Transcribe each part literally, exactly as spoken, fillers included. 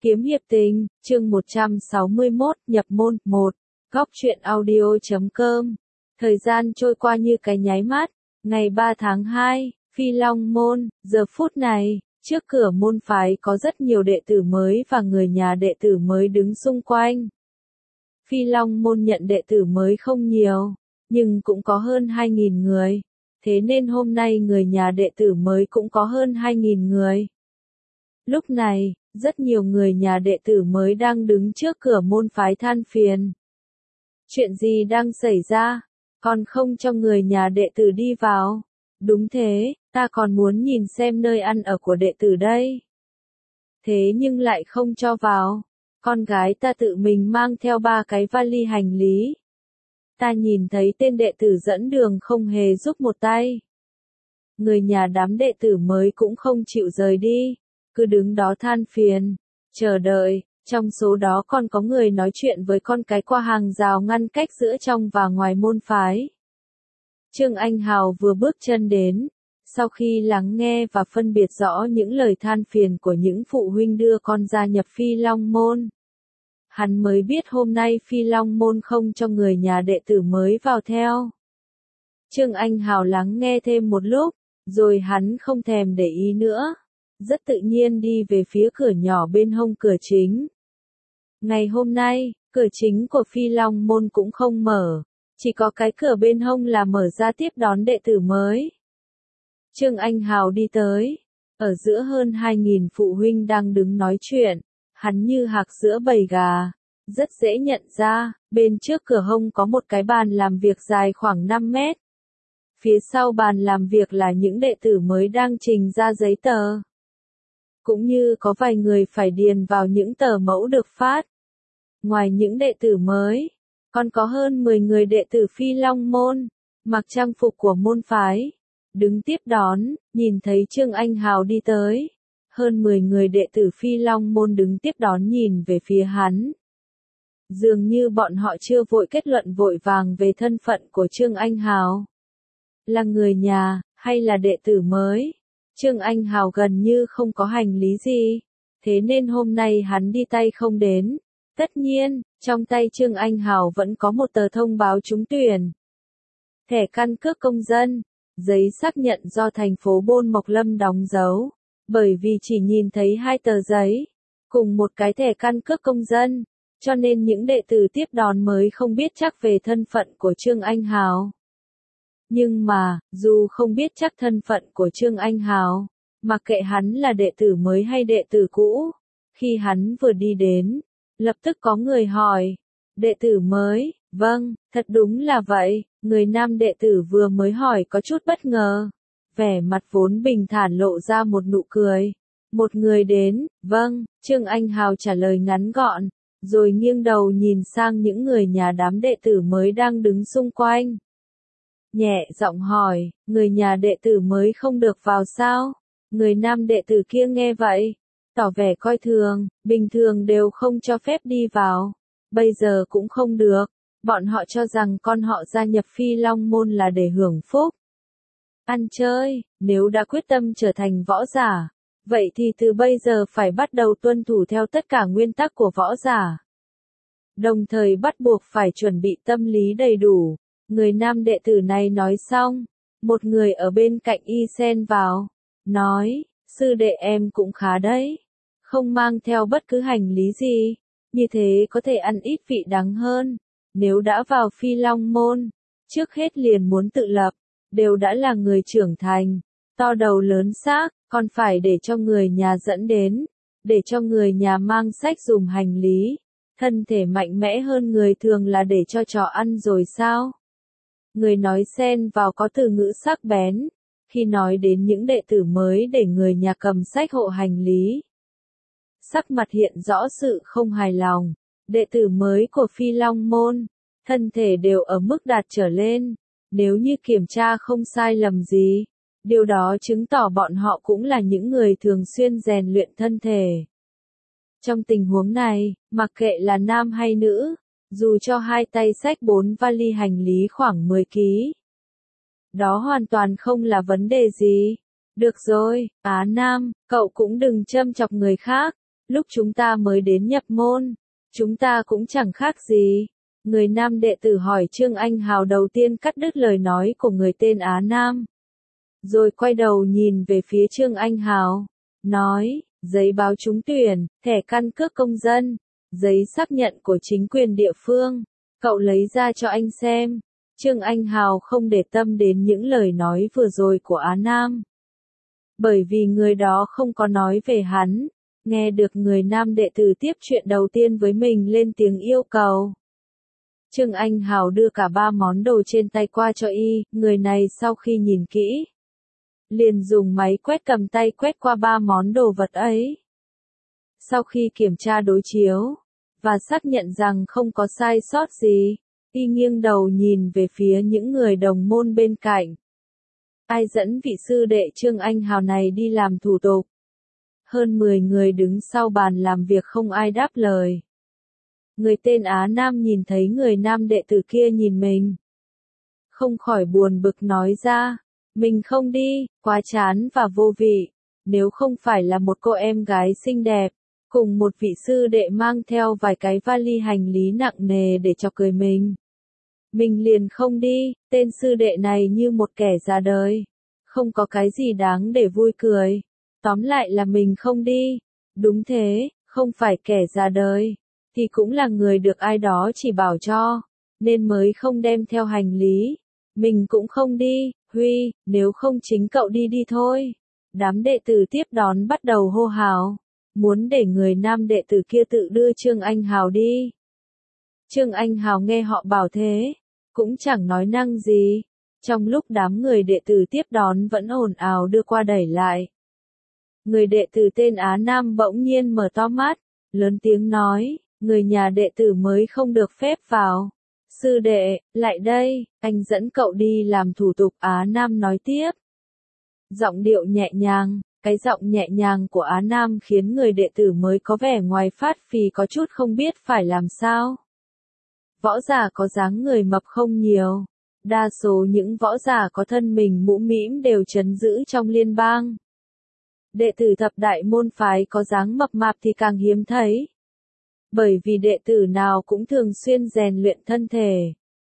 Kiếm hiệp tình, chương một trăm sáu mươi mốt, nhập môn, một. Góc truyện audio chấm com. Thời gian trôi qua như cái nháy mắt, ngày ba tháng hai, Phi Long Môn, giờ phút này, trước cửa môn phái có rất nhiều đệ tử mới và người nhà đệ tử mới đứng xung quanh. Phi Long Môn nhận đệ tử mới không nhiều, nhưng cũng có hơn hai nghìn người, thế nên hôm nay người nhà đệ tử mới cũng có hơn hai nghìn người. Lúc này, rất nhiều người nhà đệ tử mới đang đứng trước cửa môn phái than phiền. Chuyện gì đang xảy ra? Còn không cho người nhà đệ tử đi vào? Đúng thế, ta còn muốn nhìn xem nơi ăn ở của đệ tử đây. Thế nhưng lại không cho vào. Con gái ta tự mình mang theo ba cái vali hành lý. Ta nhìn thấy tên đệ tử dẫn đường không hề giúp một tay. Người nhà đám đệ tử mới cũng không chịu rời đi, cứ đứng đó than phiền, chờ đợi. Trong số đó còn có người nói chuyện với con cái qua hàng rào ngăn cách giữa trong và ngoài môn phái. Trương Anh Hào vừa bước chân đến, sau khi lắng nghe và phân biệt rõ những lời than phiền của những phụ huynh đưa con gia nhập Phi Long Môn, hắn mới biết hôm nay Phi Long Môn không cho người nhà đệ tử mới vào theo. Trương Anh Hào lắng nghe thêm một lúc, rồi hắn không thèm để ý nữa, rất tự nhiên đi về phía cửa nhỏ bên hông cửa chính. Ngày hôm nay, cửa chính của Phi Long Môn cũng không mở, chỉ có cái cửa bên hông là mở ra tiếp đón đệ tử mới. Trương Anh Hào đi tới, ở giữa hơn hai nghìn phụ huynh đang đứng nói chuyện, hắn như hạc giữa bầy gà, rất dễ nhận ra, bên trước cửa hông có một cái bàn làm việc dài khoảng năm mét. Phía sau bàn làm việc là những đệ tử mới đang trình ra giấy tờ. Cũng như có vài người phải điền vào những tờ mẫu được phát. Ngoài những đệ tử mới, còn có hơn mười người đệ tử Phi Long Môn, mặc trang phục của môn phái, đứng tiếp đón. Nhìn thấy Trương Anh Hào đi tới, hơn mười người đệ tử Phi Long Môn đứng tiếp đón nhìn về phía hắn. Dường như bọn họ chưa vội kết luận vội vàng về thân phận của Trương Anh Hào. Là người nhà, hay là đệ tử mới? Trương Anh Hào gần như không có hành lý gì, thế nên hôm nay hắn đi tay không đến. Tất nhiên, trong tay Trương Anh Hào vẫn có một tờ thông báo trúng tuyển. Thẻ căn cước công dân, giấy xác nhận do thành phố Bôn Mộc Lâm đóng dấu, bởi vì chỉ nhìn thấy hai tờ giấy, cùng một cái thẻ căn cước công dân, cho nên những đệ tử tiếp đón mới không biết chắc về thân phận của Trương Anh Hào. Nhưng mà, dù không biết chắc thân phận của Trương Anh Hào, mặc kệ hắn là đệ tử mới hay đệ tử cũ, khi hắn vừa đi đến, lập tức có người hỏi, đệ tử mới, vâng, thật đúng là vậy, người nam đệ tử vừa mới hỏi có chút bất ngờ, vẻ mặt vốn bình thản lộ ra một nụ cười. Một người đến, vâng, Trương Anh Hào trả lời ngắn gọn, rồi nghiêng đầu nhìn sang những người nhà đám đệ tử mới đang đứng xung quanh. Nhẹ giọng hỏi, người nhà đệ tử mới không được vào sao? Người nam đệ tử kia nghe vậy, tỏ vẻ coi thường, bình thường đều không cho phép đi vào, bây giờ cũng không được, bọn họ cho rằng con họ gia nhập Phi Long Môn là để hưởng phúc. Ăn chơi, nếu đã quyết tâm trở thành võ giả, vậy thì từ bây giờ phải bắt đầu tuân thủ theo tất cả nguyên tắc của võ giả. Đồng thời bắt buộc phải chuẩn bị tâm lý đầy đủ. Người nam đệ tử này nói xong, một người ở bên cạnh y xen vào, nói, sư đệ em cũng khá đấy, không mang theo bất cứ hành lý gì, như thế có thể ăn ít vị đắng hơn, nếu đã vào Phi Long Môn, trước hết liền muốn tự lập, đều đã là người trưởng thành, to đầu lớn xác, còn phải để cho người nhà dẫn đến, để cho người nhà mang sách dùm hành lý, thân thể mạnh mẽ hơn người thường là để cho chó ăn rồi sao? Người nói xen vào có từ ngữ sắc bén, khi nói đến những đệ tử mới để người nhà cầm sách hộ hành lý. Sắc mặt hiện rõ sự không hài lòng, đệ tử mới của Phi Long Môn, thân thể đều ở mức đạt trở lên, nếu như kiểm tra không sai lầm gì, điều đó chứng tỏ bọn họ cũng là những người thường xuyên rèn luyện thân thể. Trong tình huống này, mặc kệ là nam hay nữ, dù cho hai tay xách bốn vali hành lý khoảng mười ki lô gam, đó hoàn toàn không là vấn đề gì. Được rồi, Á Nam, cậu cũng đừng châm chọc người khác, lúc chúng ta mới đến nhập môn, chúng ta cũng chẳng khác gì. Người nam đệ tử hỏi Trương Anh Hào đầu tiên cắt đứt lời nói của người tên Á Nam. Rồi quay đầu nhìn về phía Trương Anh Hào, nói, giấy báo trúng tuyển, thẻ căn cước công dân, giấy xác nhận của chính quyền địa phương, cậu lấy ra cho anh xem. Trương Anh Hào không để tâm đến những lời nói vừa rồi của Á Nam. Bởi vì người đó không có nói về hắn, nghe được người nam đệ tử tiếp chuyện đầu tiên với mình lên tiếng yêu cầu. Trương Anh Hào đưa cả ba món đồ trên tay qua cho y, người này sau khi nhìn kỹ, liền dùng máy quét cầm tay quét qua ba món đồ vật ấy. Sau khi kiểm tra đối chiếu, và xác nhận rằng không có sai sót gì, y nghiêng đầu nhìn về phía những người đồng môn bên cạnh. Ai dẫn vị sư đệ Trương Anh Hào này đi làm thủ tục? Hơn mười người đứng sau bàn làm việc không ai đáp lời. Người tên Á Nam nhìn thấy người nam đệ tử kia nhìn mình, không khỏi buồn bực nói ra, mình không đi, quá chán và vô vị. Nếu không phải là một cô em gái xinh đẹp, cùng một vị sư đệ mang theo vài cái vali hành lý nặng nề để chọc cười mình, mình liền không đi. Tên sư đệ này như một kẻ già đời, không có cái gì đáng để vui cười. Tóm lại là mình không đi. Đúng thế, không phải kẻ già đời, thì cũng là người được ai đó chỉ bảo cho, nên mới không đem theo hành lý. Mình cũng không đi, Huy, nếu không chính cậu đi đi thôi. Đám đệ tử tiếp đón bắt đầu hô hào, muốn để người nam đệ tử kia tự đưa Trương Anh Hào đi. Trương Anh Hào nghe họ bảo thế, cũng chẳng nói năng gì. Trong lúc đám người đệ tử tiếp đón vẫn ồn ào đưa qua đẩy lại, người đệ tử tên Á Nam bỗng nhiên mở to mắt, lớn tiếng nói, người nhà đệ tử mới không được phép vào. Sư đệ, lại đây, anh dẫn cậu đi làm thủ tục. Á Nam nói tiếp. Giọng điệu nhẹ nhàng, cái giọng nhẹ nhàng của Á Nam khiến người đệ tử mới có vẻ ngoài phát phì có chút không biết phải làm sao. Võ giả có dáng người mập không nhiều. Đa số những võ giả có thân mình mũm mĩm đều trấn giữ trong liên bang. Đệ tử thập đại môn phái có dáng mập mạp thì càng hiếm thấy. Bởi vì đệ tử nào cũng thường xuyên rèn luyện thân thể,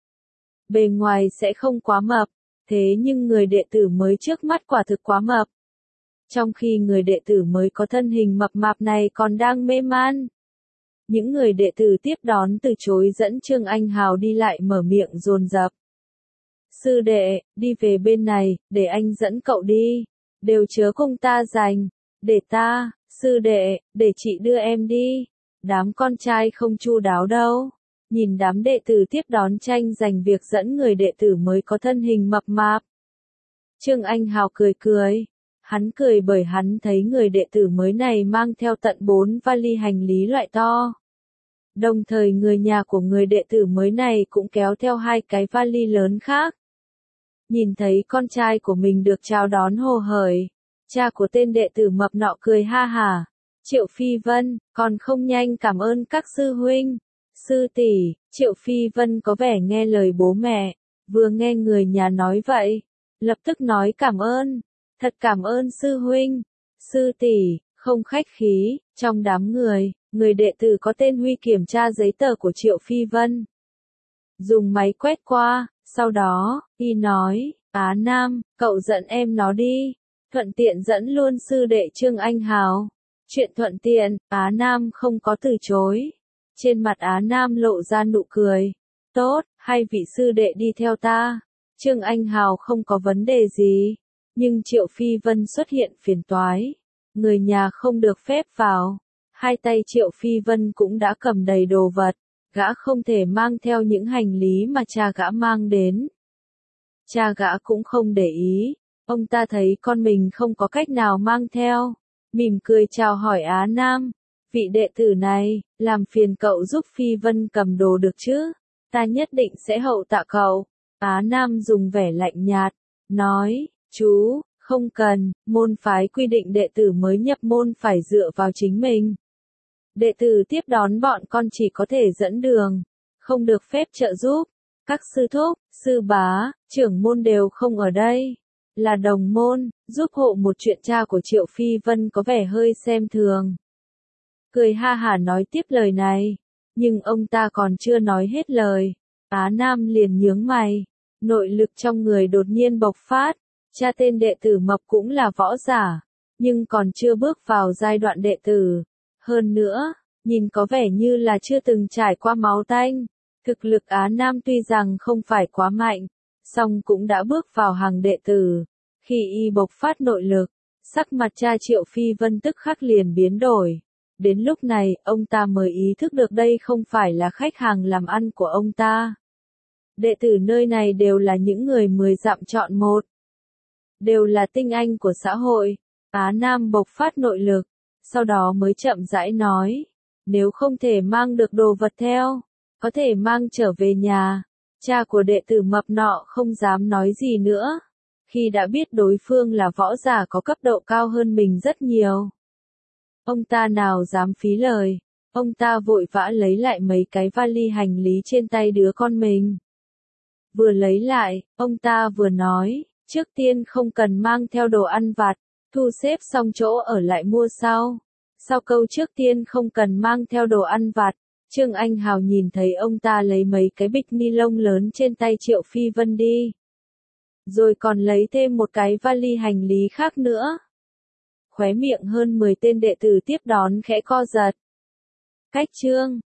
bề ngoài sẽ không quá mập, thế nhưng người đệ tử mới trước mắt quả thực quá mập. Trong khi người đệ tử mới có thân hình mập mạp này còn đang mê man, những người đệ tử tiếp đón từ chối dẫn Trương Anh Hào đi lại mở miệng dồn dập. Sư đệ, đi về bên này, để anh dẫn cậu đi, đều chớ cùng ta giành, để ta, sư đệ, để chị đưa em đi. Đám con trai không chu đáo đâu. Nhìn đám đệ tử tiếp đón tranh giành việc dẫn người đệ tử mới có thân hình mập mạp. Trương Anh Hào cười cười. Hắn cười bởi hắn thấy người đệ tử mới này mang theo tận bốn vali hành lý loại to. Đồng thời người nhà của người đệ tử mới này cũng kéo theo hai cái vali lớn khác. Nhìn thấy con trai của mình được chào đón hồ hởi, cha của tên đệ tử mập nọ cười ha hả. Triệu Phi Vân, còn không nhanh cảm ơn các sư huynh, sư tỷ. Triệu Phi Vân có vẻ nghe lời bố mẹ, vừa nghe người nhà nói vậy, lập tức nói cảm ơn, thật cảm ơn sư huynh, sư tỷ, không khách khí. Trong đám người, người đệ tử có tên Huy kiểm tra giấy tờ của Triệu Phi Vân, dùng máy quét qua, sau đó, y nói, Á Nam, cậu dẫn em nó đi, thuận tiện dẫn luôn sư đệ Trương Anh Hào. Chuyện thuận tiện, Á Nam không có từ chối. Trên mặt Á Nam lộ ra nụ cười. Tốt, hai vị sư đệ đi theo ta. Trương Anh Hào không có vấn đề gì. Nhưng Triệu Phi Vân xuất hiện phiền toái. Người nhà không được phép vào. Hai tay Triệu Phi Vân cũng đã cầm đầy đồ vật. Gã không thể mang theo những hành lý mà cha gã mang đến. Cha gã cũng không để ý. Ông ta thấy con mình không có cách nào mang theo, mỉm cười chào hỏi Á Nam, vị đệ tử này, làm phiền cậu giúp Phi Vân cầm đồ được chứ, ta nhất định sẽ hậu tạ cậu. Á Nam dùng vẻ lạnh nhạt, nói, chú, không cần, môn phái quy định đệ tử mới nhập môn phải dựa vào chính mình. Đệ tử tiếp đón bọn con chỉ có thể dẫn đường, không được phép trợ giúp. Các sư thúc, sư bá, trưởng môn đều không ở đây, là đồng môn, giúp hộ một chuyện cha của Triệu Phi Vân có vẻ hơi xem thường. cười ha hả nói tiếp lời này. Nhưng ông ta còn chưa nói hết lời. Á Nam liền nhướng mày. Nội lực trong người đột nhiên bộc phát. Cha tên đệ tử Mập cũng là võ giả. Nhưng còn chưa bước vào giai đoạn đệ tử. Hơn nữa, nhìn có vẻ như là chưa từng trải qua máu tanh. Thực lực Á Nam tuy rằng không phải quá mạnh, song cũng đã bước vào hàng đệ tử. Khi y bộc phát nội lực, sắc mặt cha Triệu Phi Vân tức khắc liền biến đổi. Đến lúc này, ông ta mới ý thức được đây không phải là khách hàng làm ăn của ông ta. Đệ tử nơi này đều là những người mười dặm chọn một. Đều là tinh anh của xã hội. Á Nam bộc phát nội lực, sau đó mới chậm rãi nói. Nếu không thể mang được đồ vật theo, có thể mang trở về nhà. Cha của đệ tử Mập nọ không dám nói gì nữa. Khi đã biết đối phương là võ giả có cấp độ cao hơn mình rất nhiều. Ông ta nào dám phí lời. Ông ta vội vã lấy lại mấy cái vali hành lý trên tay đứa con mình. Vừa lấy lại, ông ta vừa nói, trước tiên không cần mang theo đồ ăn vặt, thu xếp xong chỗ ở lại mua sau. Sau câu trước tiên không cần mang theo đồ ăn vặt, Trương Anh Hào nhìn thấy ông ta lấy mấy cái bịch ni lông lớn trên tay Triệu Phi Vân đi. Rồi còn lấy thêm một cái vali hành lý khác nữa. Khóe miệng hơn mười tên đệ tử tiếp đón khẽ co giật. Cách Trương